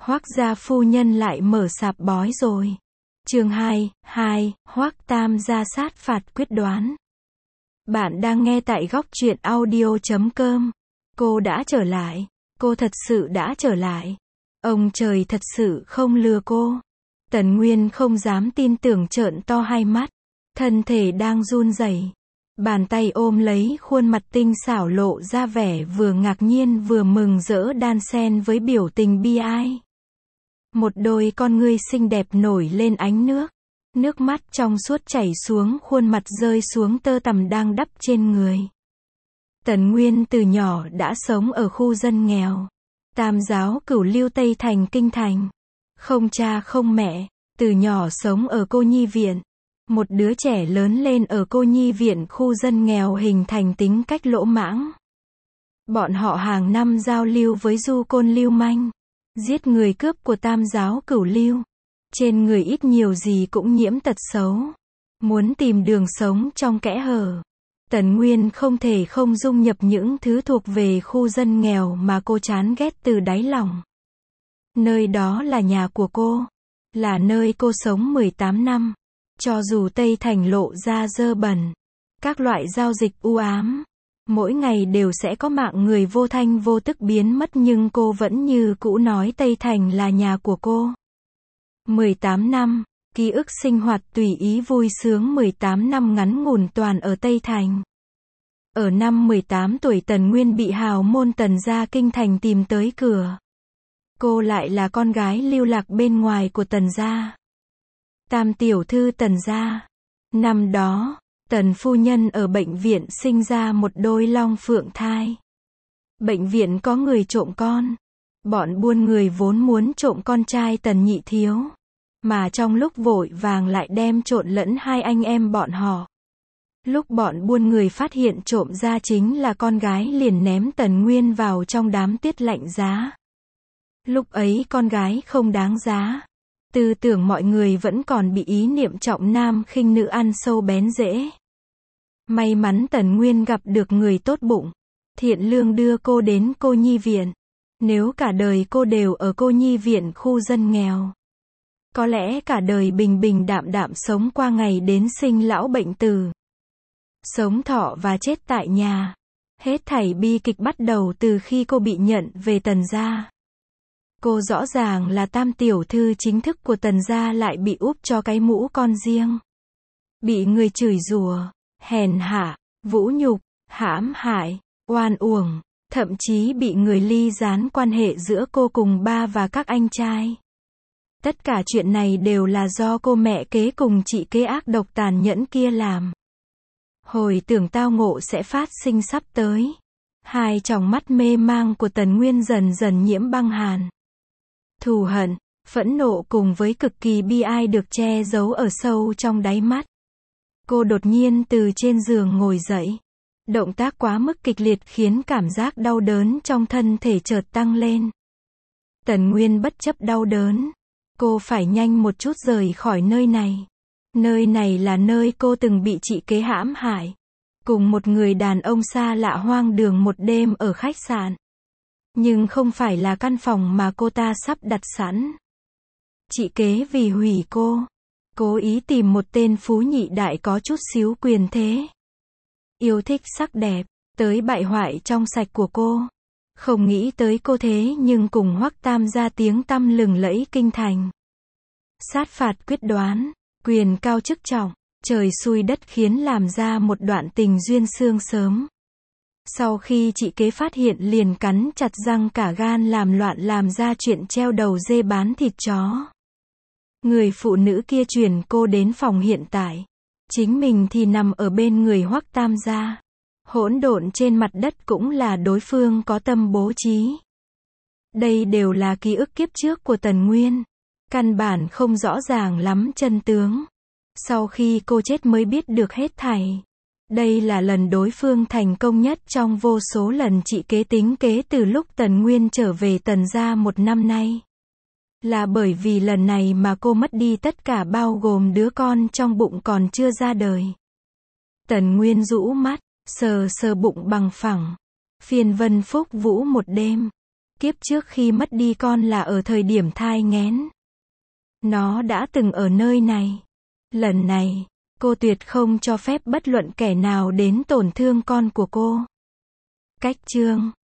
Hoắc gia phu nhân lại mở sạp bói rồi. Chương 2, Hoắc Tam gia sát phạt quyết đoán. Bạn đang nghe tại góc truyện audio.com. Cô đã trở lại. Cô thật sự đã trở lại. Ông trời thật sự không lừa cô. Tần Nguyên không dám tin tưởng, trợn to hai mắt. Thân thể đang run rẩy. Bàn tay ôm lấy khuôn mặt tinh xảo, lộ ra vẻ vừa ngạc nhiên vừa mừng rỡ đan xen với biểu tình bi ai. Một đôi con ngươi xinh đẹp nổi lên ánh nước. Nước mắt trong suốt chảy xuống khuôn mặt, rơi xuống tơ tằm đang đắp trên người. Tần Nguyên từ nhỏ đã sống ở khu dân nghèo. Tam giáo cửu lưu Tây Thành Kinh Thành. Không cha không mẹ, từ nhỏ sống ở cô nhi viện. Một đứa trẻ lớn lên ở cô nhi viện khu dân nghèo hình thành tính cách lỗ mãng. Bọn họ hàng năm giao lưu với du côn lưu manh, giết người cướp của tam giáo cửu lưu. Trên người ít nhiều gì cũng nhiễm tật xấu. Muốn tìm đường sống trong kẽ hở. Tần Nguyên không thể không dung nhập những thứ thuộc về khu dân nghèo mà cô chán ghét từ đáy lòng. Nơi đó là nhà của cô. Là nơi cô sống 18 năm. Cho dù Tây Thành lộ ra dơ bẩn, các loại giao dịch u ám, mỗi ngày đều sẽ có mạng người vô thanh vô tức biến mất, nhưng cô vẫn như cũ nói Tây Thành là nhà của cô. 18 năm, ký ức sinh hoạt tùy ý vui sướng 18 năm ngắn ngủn toàn ở Tây Thành. Ở năm 18 tuổi Tần Nguyên bị hào môn Tần gia Kinh Thành tìm tới cửa. Cô lại là con gái lưu lạc bên ngoài của Tần gia. Tam tiểu thư Tần gia. Năm đó, Tần phu nhân ở bệnh viện sinh ra một đôi long phượng thai. Bệnh viện có người trộm con. Bọn buôn người vốn muốn trộm con trai Tần nhị thiếu, mà trong lúc vội vàng lại đem trộn lẫn hai anh em bọn họ. Lúc bọn buôn người phát hiện trộm ra chính là con gái, liền ném Tần Nguyên vào trong đám tuyết lạnh giá. Lúc ấy con gái không đáng giá. Tư tưởng mọi người vẫn còn bị ý niệm trọng nam khinh nữ ăn sâu bén rễ. May mắn Tần Nguyên gặp được người tốt bụng, thiện lương đưa cô đến cô nhi viện. Nếu cả đời cô đều ở cô nhi viện khu dân nghèo, có lẽ cả đời bình bình đạm đạm sống qua ngày đến sinh lão bệnh tử. Sống thọ và chết tại nhà. Hết thảy bi kịch bắt đầu từ khi cô bị nhận về Tần gia. Cô rõ ràng là tam tiểu thư chính thức của Tần gia lại bị úp cho cái mũ con riêng. Bị người chửi rủa, hèn hạ, vũ nhục, hãm hại, oan uổng, thậm chí bị người ly gián quan hệ giữa cô cùng ba và các anh trai. Tất cả chuyện này đều là do cô mẹ kế cùng chị kế ác độc tàn nhẫn kia làm. Hồi tưởng tao ngộ sẽ phát sinh sắp tới, hai tròng mắt mê mang của Tần Nguyên dần dần nhiễm băng hàn. Thù hận, phẫn nộ cùng với cực kỳ bi ai được che giấu ở sâu trong đáy mắt. Cô đột nhiên từ trên giường ngồi dậy. Động tác quá mức kịch liệt khiến cảm giác đau đớn trong thân thể chợt tăng lên. Tần Nguyên bất chấp đau đớn. Cô phải nhanh một chút rời khỏi nơi này. Nơi này là nơi cô từng bị chị kế hãm hại. Cùng một người đàn ông xa lạ hoang đường một đêm ở khách sạn. Nhưng không phải là căn phòng mà cô ta sắp đặt sẵn. Chị kế vì hủy cô, cố ý tìm một tên phú nhị đại có chút xíu quyền thế. Yêu thích sắc đẹp, tới bại hoại trong sạch của cô. Không nghĩ tới cô thế nhưng cùng Hoắc Tam gia tiếng tăm lừng lẫy Kinh Thành. Sát phạt quyết đoán, quyền cao chức trọng, trời xui đất khiến làm ra một đoạn tình duyên sương sớm. Sau khi chị kế phát hiện liền cắn chặt răng cả gan làm loạn, làm ra chuyện treo đầu dê bán thịt chó. Người phụ nữ kia chuyển cô đến phòng hiện tại. Chính mình thì nằm ở bên người Hoắc Tam gia. Hỗn độn trên mặt đất cũng là đối phương có tâm bố trí. Đây đều là ký ức kiếp trước của Tần Nguyên. Căn bản không rõ ràng lắm chân tướng. Sau khi cô chết mới biết được hết thảy. Đây là lần đối phương thành công nhất trong vô số lần chị kế tính kế từ lúc Tần Nguyên trở về Tần gia một năm nay. Là bởi vì lần này mà cô mất đi tất cả, bao gồm đứa con trong bụng còn chưa ra đời. Tần Nguyên rũ mắt, sờ sờ bụng bằng phẳng. Phiên vân phúc vũ một đêm. Kiếp trước khi mất đi con là ở thời điểm thai nghén. Nó đã từng ở nơi này. Lần này, cô tuyệt không cho phép bất luận kẻ nào đến tổn thương con của cô. Cách chương